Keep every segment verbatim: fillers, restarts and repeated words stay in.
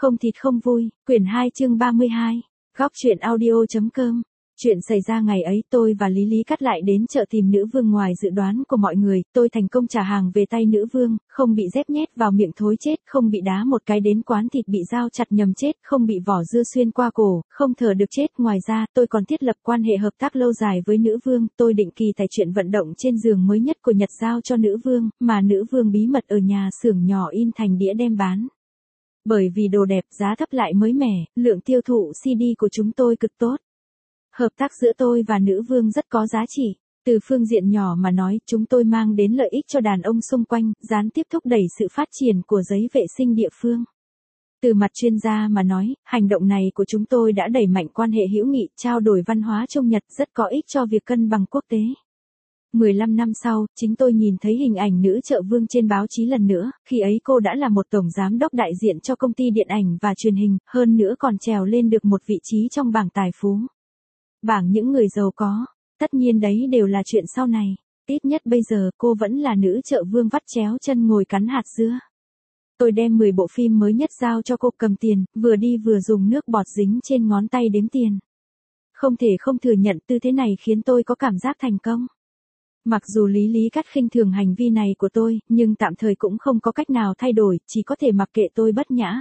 Không thịt không vui, quyển hai chương ba mươi hai, góc truyện audio.com. Chuyện xảy ra ngày ấy tôi và Lý Lý Cắt lại đến chợ tìm nữ vương ngoài dự đoán của mọi người, tôi thành công trả hàng về tay nữ vương, không bị dép nhét vào miệng thối chết, không bị đá một cái đến quán thịt bị dao chặt nhầm chết, không bị vỏ dưa xuyên qua cổ, không thở được chết. Ngoài ra, tôi còn thiết lập quan hệ hợp tác lâu dài với nữ vương, tôi định kỳ tải chuyện vận động trên giường mới nhất của Nhật giao cho nữ vương, mà nữ vương bí mật ở nhà xưởng nhỏ in thành đĩa đem bán. Bởi vì đồ đẹp, giá thấp lại mới mẻ, lượng tiêu thụ xê đê của chúng tôi cực tốt. Hợp tác giữa tôi và nữ vương rất có giá trị. Từ phương diện nhỏ mà nói, chúng tôi mang đến lợi ích cho đàn ông xung quanh, gián tiếp thúc đẩy sự phát triển của giấy vệ sinh địa phương. Từ mặt chuyên gia mà nói, hành động này của chúng tôi đã đẩy mạnh quan hệ hữu nghị, trao đổi văn hóa Trung Nhật, rất có ích cho việc cân bằng quốc tế. mười lăm năm sau, chính tôi nhìn thấy hình ảnh nữ trợ vương trên báo chí lần nữa, khi ấy cô đã là một tổng giám đốc đại diện cho công ty điện ảnh và truyền hình, hơn nữa còn trèo lên được một vị trí trong bảng tài phú. Bảng những người giàu có, tất nhiên đấy đều là chuyện sau này, ít nhất bây giờ cô vẫn là nữ trợ vương vắt chéo chân ngồi cắn hạt dưa. Tôi đem mười bộ phim mới nhất giao cho cô cầm tiền, vừa đi vừa dùng nước bọt dính trên ngón tay đếm tiền. Không thể không thừa nhận tư thế này khiến tôi có cảm giác thành công. Mặc dù Lý Lý Cắt khinh thường hành vi này của tôi, nhưng tạm thời cũng không có cách nào thay đổi, chỉ có thể mặc kệ tôi bất nhã.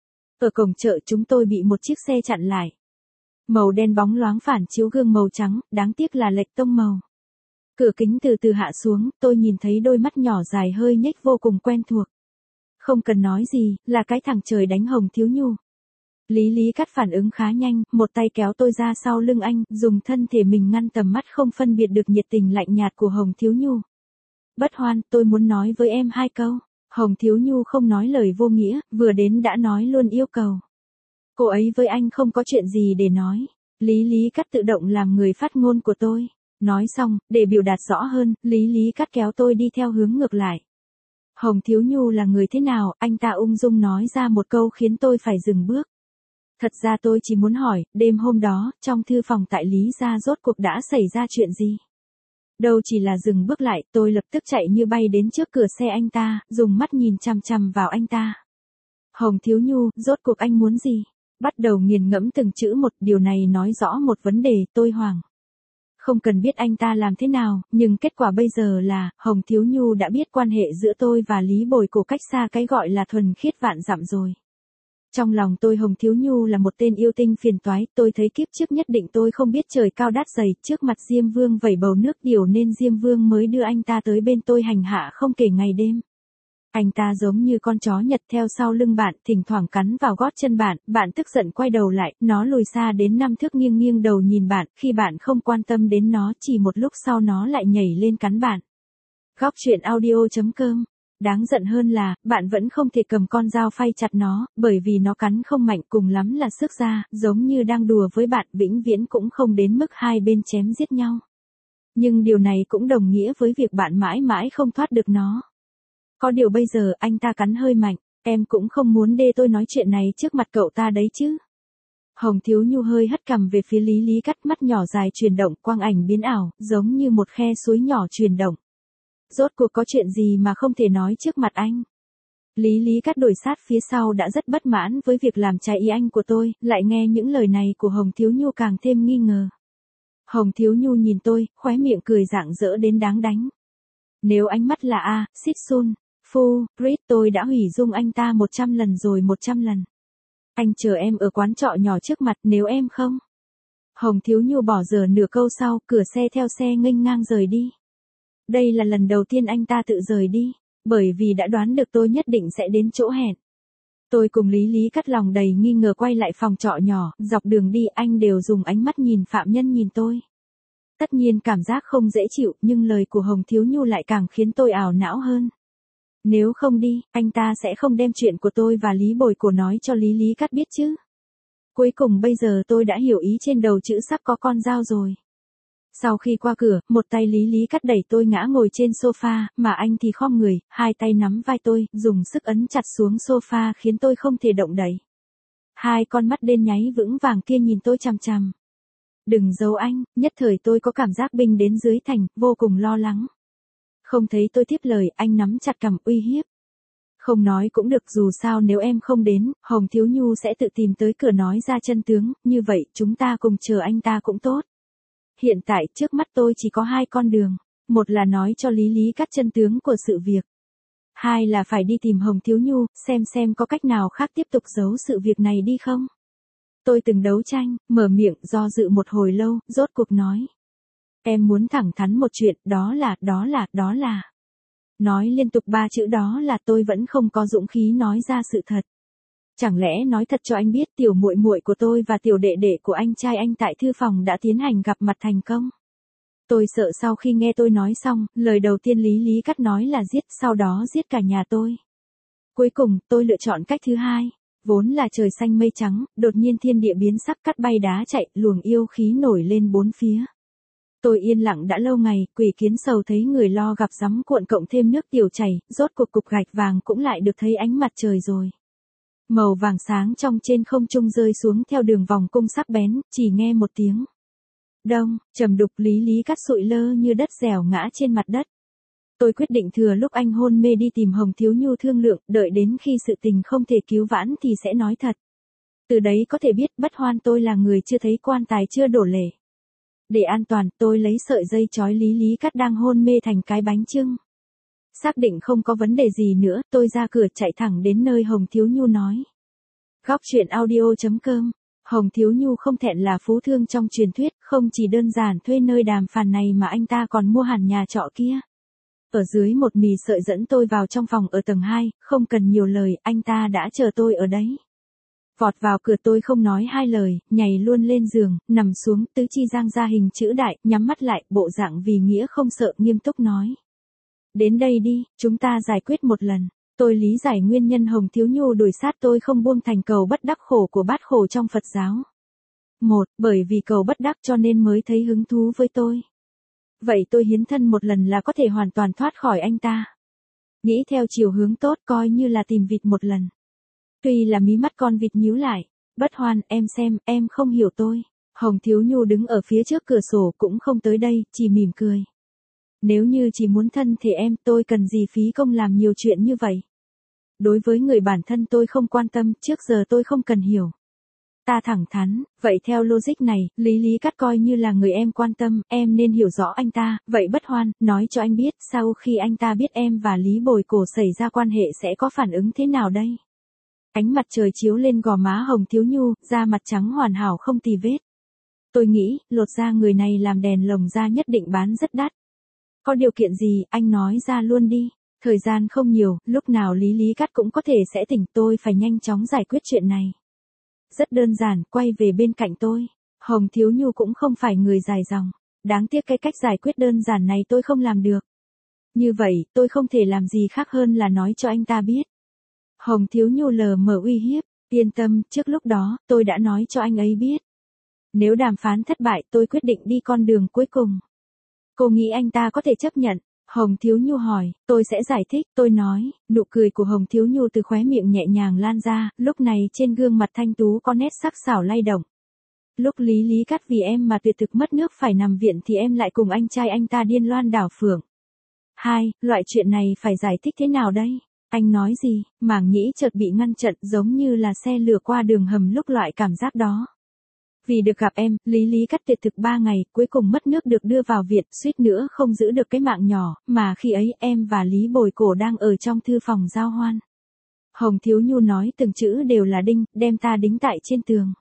Ở cổng chợ chúng tôi bị một chiếc xe chặn lại. Màu đen bóng loáng phản chiếu gương màu trắng, đáng tiếc là lệch tông màu. Cửa kính từ từ hạ xuống, tôi nhìn thấy đôi mắt nhỏ dài hơi nhếch vô cùng quen thuộc. Không cần nói gì, là cái thằng trời đánh Hồng Thiếu Nhu. Lý Lý Cắt phản ứng khá nhanh, một tay kéo tôi ra sau lưng anh, dùng thân thể mình ngăn tầm mắt không phân biệt được nhiệt tình lạnh nhạt của Hồng Thiếu Nhu. Bất Hoan, tôi muốn nói với em hai câu. Hồng Thiếu Nhu không nói lời vô nghĩa, vừa đến đã nói luôn yêu cầu. Cô ấy với anh không có chuyện gì để nói. Lý Lý Cắt tự động làm người phát ngôn của tôi. Nói xong, để biểu đạt rõ hơn, Lý Lý Cắt kéo tôi đi theo hướng ngược lại. Hồng Thiếu Nhu là người thế nào, anh ta ung dung nói ra một câu khiến tôi phải dừng bước. Thật ra tôi chỉ muốn hỏi, đêm hôm đó, trong thư phòng tại Lý gia rốt cuộc đã xảy ra chuyện gì? Đâu chỉ là dừng bước lại, tôi lập tức chạy như bay đến trước cửa xe anh ta, dùng mắt nhìn chằm chằm vào anh ta. Hồng Thiếu Nhu, rốt cuộc anh muốn gì? Bắt đầu nghiền ngẫm từng chữ một, điều này nói rõ một vấn đề, tôi hoảng. Không cần biết anh ta làm thế nào, nhưng kết quả bây giờ là, Hồng Thiếu Nhu đã biết quan hệ giữa tôi và Lý Bồi Cổ cách xa cái gọi là thuần khiết vạn dặm rồi. Trong lòng tôi Hồng Thiếu Nhu là một tên yêu tinh phiền toái, tôi thấy kiếp trước nhất định tôi không biết trời cao đắt dày, trước mặt Diêm Vương vẩy bầu nước điều nên Diêm Vương mới đưa anh ta tới bên tôi hành hạ không kể ngày đêm. Anh ta giống như con chó Nhật theo sau lưng bạn, thỉnh thoảng cắn vào gót chân bạn, bạn tức giận quay đầu lại, nó lùi xa đến năm thước nghiêng nghiêng đầu nhìn bạn, khi bạn không quan tâm đến nó, chỉ một lúc sau nó lại nhảy lên cắn bạn. Góc truyện audio.com. Đáng giận hơn là, bạn vẫn không thể cầm con dao phay chặt nó, bởi vì nó cắn không mạnh, cùng lắm là sức ra, giống như đang đùa với bạn, vĩnh viễn cũng không đến mức hai bên chém giết nhau. Nhưng điều này cũng đồng nghĩa với việc bạn mãi mãi không thoát được nó. Có điều bây giờ anh ta cắn hơi mạnh, em cũng không muốn đê tôi nói chuyện này trước mặt cậu ta đấy chứ. Hồng Thiếu Nhu hơi hất cằm về phía Lý Lý Cắt, mắt nhỏ dài chuyển động, quang ảnh biến ảo, giống như một khe suối nhỏ chuyển động. Rốt cuộc có chuyện gì mà không thể nói trước mặt anh? Lý Lý Cắt đổi sát phía sau đã rất bất mãn với việc làm trái ý anh của tôi, lại nghe những lời này của Hồng Thiếu Nhu càng thêm nghi ngờ. Hồng Thiếu Nhu nhìn tôi, khóe miệng cười rạng rỡ đến đáng đánh. Nếu ánh mắt là A, Sít Sun, Phu, Grit, tôi đã hủy dung anh ta một trăm lần rồi một trăm lần. Anh chờ em ở quán trọ nhỏ trước mặt, nếu em không. Hồng Thiếu Nhu bỏ dở nửa câu sau, cửa xe theo xe nghênh ngang rời đi. Đây là lần đầu tiên anh ta tự rời đi, bởi vì đã đoán được tôi nhất định sẽ đến chỗ hẹn. Tôi cùng Lý Lý Cắt lòng đầy nghi ngờ quay lại phòng trọ nhỏ, dọc đường đi anh đều dùng ánh mắt nhìn phạm nhân nhìn tôi. Tất nhiên cảm giác không dễ chịu, nhưng lời của Hồng Thiếu Nhu lại càng khiến tôi ảo não hơn. Nếu không đi, anh ta sẽ không đem chuyện của tôi và Lý Bồi Cổ nói cho Lý Lý Cắt biết chứ. Cuối cùng bây giờ tôi đã hiểu ý trên đầu chữ sắc có con dao rồi. Sau khi qua cửa, một tay Lý Lý Cắt đẩy tôi ngã ngồi trên sofa, mà anh thì khom người, hai tay nắm vai tôi, dùng sức ấn chặt xuống sofa khiến tôi không thể động đậy. Hai con mắt đen nháy vững vàng kia nhìn tôi chằm chằm. Đừng giấu anh, nhất thời tôi có cảm giác binh đến dưới thành, vô cùng lo lắng. Không thấy tôi tiếp lời, anh nắm chặt cằm uy hiếp. Không nói cũng được, dù sao nếu em không đến, Hồng Thiếu Nhu sẽ tự tìm tới cửa nói ra chân tướng, như vậy chúng ta cùng chờ anh ta cũng tốt. Hiện tại trước mắt tôi chỉ có hai con đường, một là nói cho Lý Lý Cát chân tướng của sự việc. Hai là phải đi tìm Hồng Thiếu Nhu, xem xem có cách nào khác tiếp tục giấu sự việc này đi không. Tôi từng đấu tranh, mở miệng do dự một hồi lâu, rốt cuộc nói. Em muốn thẳng thắn một chuyện, đó là, đó là, đó là. Nói liên tục ba chữ đó là tôi vẫn không có dũng khí nói ra sự thật. Chẳng lẽ nói thật cho anh biết tiểu muội muội của tôi và tiểu đệ đệ của anh trai anh tại thư phòng đã tiến hành gặp mặt thành công. Tôi sợ sau khi nghe tôi nói xong, lời đầu tiên Lý Lý Cát nói là giết, sau đó giết cả nhà tôi. Cuối cùng, tôi lựa chọn cách thứ hai. Vốn là trời xanh mây trắng, đột nhiên thiên địa biến sắc, cắt bay đá chạy, luồng yêu khí nổi lên bốn phía. Tôi yên lặng đã lâu ngày, quỷ kiến sầu thấy người lo gặp rắm cuộn cộng thêm nước tiểu chảy, rốt cuộc cục gạch vàng cũng lại được thấy ánh mặt trời rồi. Màu vàng sáng trong trên không trung rơi xuống theo đường vòng cung sắc bén, chỉ nghe một tiếng. Đông, trầm đục, Lý Lý Cát sụi lơ như đất dẻo ngã trên mặt đất. Tôi quyết định thừa lúc anh hôn mê đi tìm Hồng Thiếu Nhu thương lượng, đợi đến khi sự tình không thể cứu vãn thì sẽ nói thật. Từ đấy có thể biết Bất Hoan tôi là người chưa thấy quan tài chưa đổ lệ. Để an toàn, tôi lấy sợi dây trói Lý Lý Cát đang hôn mê thành cái bánh chưng. Xác định không có vấn đề gì nữa, tôi ra cửa chạy thẳng đến nơi Hồng Thiếu Nhu nói. Góc truyện audio chấm com. Hồng Thiếu Nhu không thẹn là phú thương trong truyền thuyết, không chỉ đơn giản thuê nơi đàm phán này mà anh ta còn mua hẳn nhà trọ kia. Ở dưới một mì sợi dẫn tôi vào trong phòng ở tầng hai, không cần nhiều lời, anh ta đã chờ tôi ở đấy. Vọt vào cửa tôi không nói hai lời, nhảy luôn lên giường, nằm xuống, tứ chi giang ra hình chữ đại, nhắm mắt lại, bộ dạng vì nghĩa không sợ, nghiêm túc nói. Đến đây đi, chúng ta giải quyết một lần. Tôi lý giải nguyên nhân Hồng Thiếu Nhu đuổi sát tôi không buông thành cầu bất đắc khổ của bát khổ trong Phật giáo. Một, bởi vì cầu bất đắc cho nên mới thấy hứng thú với tôi. Vậy tôi hiến thân một lần là có thể hoàn toàn thoát khỏi anh ta. Nghĩ theo chiều hướng tốt coi như là tìm vịt một lần. Tuy là mí mắt con vịt nhíu lại. Bất Hoan, em xem, em không hiểu tôi. Hồng Thiếu Nhu đứng ở phía trước cửa sổ cũng không tới đây, chỉ mỉm cười. Nếu như chỉ muốn thân thì em, tôi cần gì phí công làm nhiều chuyện như vậy. Đối với người bản thân tôi không quan tâm, trước giờ tôi không cần hiểu. Ta thẳng thắn, vậy theo logic này, Lý Lý Cát coi như là người em quan tâm, em nên hiểu rõ anh ta, vậy Bất Hoan, nói cho anh biết, sau khi anh ta biết em và Lý Bồi Cổ xảy ra quan hệ sẽ có phản ứng thế nào đây? Ánh mặt trời chiếu lên gò má Hồng Thiếu Nhu, da mặt trắng hoàn hảo không tì vết. Tôi nghĩ, lột da người này làm đèn lồng da nhất định bán rất đắt. Có điều kiện gì, anh nói ra luôn đi. Thời gian không nhiều, lúc nào Lý Lý Cát cũng có thể sẽ tỉnh, tôi phải nhanh chóng giải quyết chuyện này. Rất đơn giản, quay về bên cạnh tôi. Hồng Thiếu Nhu cũng không phải người dài dòng. Đáng tiếc cái cách giải quyết đơn giản này tôi không làm được. Như vậy, tôi không thể làm gì khác hơn là nói cho anh ta biết. Hồng Thiếu Nhu lờ mờ uy hiếp, yên tâm, trước lúc đó, tôi đã nói cho anh ấy biết. Nếu đàm phán thất bại, tôi quyết định đi con đường cuối cùng. Cô nghĩ anh ta có thể chấp nhận? Hồng Thiếu Nhu hỏi, tôi sẽ giải thích, tôi nói, nụ cười của Hồng Thiếu Nhu từ khóe miệng nhẹ nhàng lan ra, lúc này trên gương mặt thanh tú có nét sắc sảo lay động. Lúc Lý Lý Cát vì em mà tuyệt thực mất nước phải nằm viện thì em lại cùng anh trai anh ta điên loan đảo phượng. Hai, loại chuyện này phải giải thích thế nào đây? Anh nói gì? Mảng nhĩ chợt bị ngăn chặn giống như là xe lửa qua đường hầm lúc loại cảm giác đó. Vì được gặp em, Lý Lý Cát tuyệt thực ba ngày, cuối cùng mất nước được đưa vào viện, suýt nữa không giữ được cái mạng nhỏ, mà khi ấy em và Lý Bồi Cổ đang ở trong thư phòng giao hoan. Hồng Thiếu Nhu nói từng chữ đều là đinh, đem ta đính tại trên tường.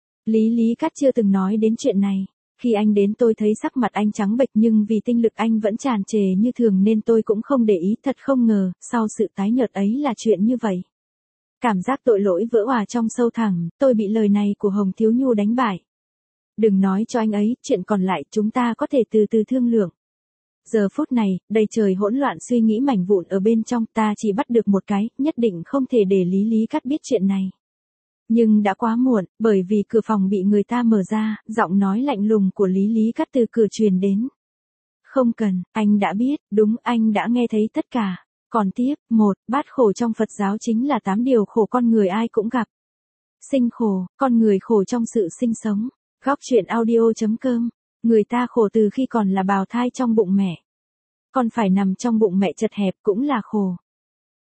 Lý Lý Cát chưa từng nói đến chuyện này. Khi anh đến tôi thấy sắc mặt anh trắng bệch nhưng vì tinh lực anh vẫn tràn trề như thường nên tôi cũng không để ý, thật không ngờ, sau sự tái nhợt ấy là chuyện như vậy. Cảm giác tội lỗi vỡ òa trong sâu thẳm, tôi bị lời này của Hồng Thiếu Nhu đánh bại. Đừng nói cho anh ấy, chuyện còn lại chúng ta có thể từ từ thương lượng. Giờ phút này, đầy trời hỗn loạn suy nghĩ mảnh vụn ở bên trong, ta chỉ bắt được một cái, nhất định không thể để Lý Lý Cát biết chuyện này. Nhưng đã quá muộn, bởi vì cửa phòng bị người ta mở ra, giọng nói lạnh lùng của Lý Lý Cát từ cửa truyền đến. Không cần, anh đã biết, đúng, anh đã nghe thấy tất cả. Còn tiếp, một, bát khổ trong Phật giáo chính là tám điều khổ con người ai cũng gặp. Sinh khổ, con người khổ trong sự sinh sống. Góc truyện audio chấm com. Người ta khổ từ khi còn là bào thai trong bụng mẹ. Còn phải nằm trong bụng mẹ chật hẹp cũng là khổ.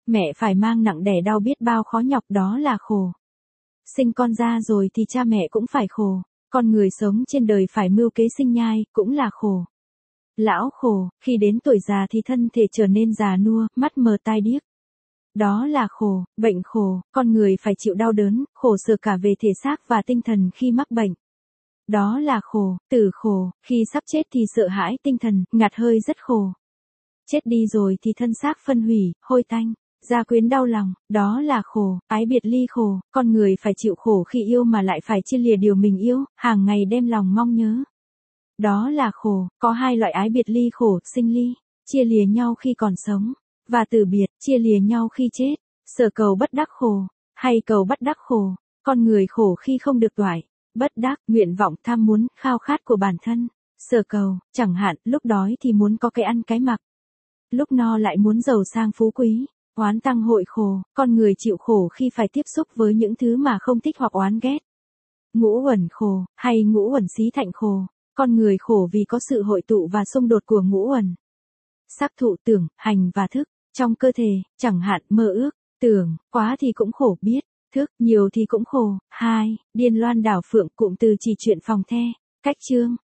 Mẹ phải mang nặng đẻ đau biết bao khó nhọc, đó là khổ. Sinh con ra rồi thì cha mẹ cũng phải khổ. Con người sống trên đời phải mưu kế sinh nhai, cũng là khổ. Lão khổ, khi đến tuổi già thì thân thể trở nên già nua, mắt mờ tai điếc. Đó là khổ, bệnh khổ, con người phải chịu đau đớn, khổ sở cả về thể xác và tinh thần khi mắc bệnh. Đó là khổ, tử khổ, khi sắp chết thì sợ hãi tinh thần, ngạt hơi rất khổ. Chết đi rồi thì thân xác phân hủy, hôi tanh, gia quyến đau lòng, đó là khổ, ái biệt ly khổ, con người phải chịu khổ khi yêu mà lại phải chia lìa điều mình yêu, hàng ngày đem lòng mong nhớ. Đó là khổ, có hai loại ái biệt ly khổ, sinh ly, chia lìa nhau khi còn sống, và tử biệt, chia lìa nhau khi chết, sở cầu bất đắc khổ, hay cầu bất đắc khổ, con người khổ khi không được toại, bất đắc, nguyện vọng tham muốn, khao khát của bản thân, sở cầu, chẳng hạn, lúc đói thì muốn có cái ăn cái mặc, lúc no lại muốn giàu sang phú quý, oán tăng hội khổ, con người chịu khổ khi phải tiếp xúc với những thứ mà không thích hoặc oán ghét. Ngũ uẩn khổ, hay ngũ uẩn xí thạnh khổ, con người khổ vì có sự hội tụ và xung đột của ngũ uẩn. Sắc thụ tưởng, hành và thức, trong cơ thể, chẳng hạn mơ ước, tưởng, quá thì cũng khổ biết, thức, nhiều thì cũng khổ. Hai, điên loan đảo phượng, cụm từ chỉ chuyện phòng the, cách chương.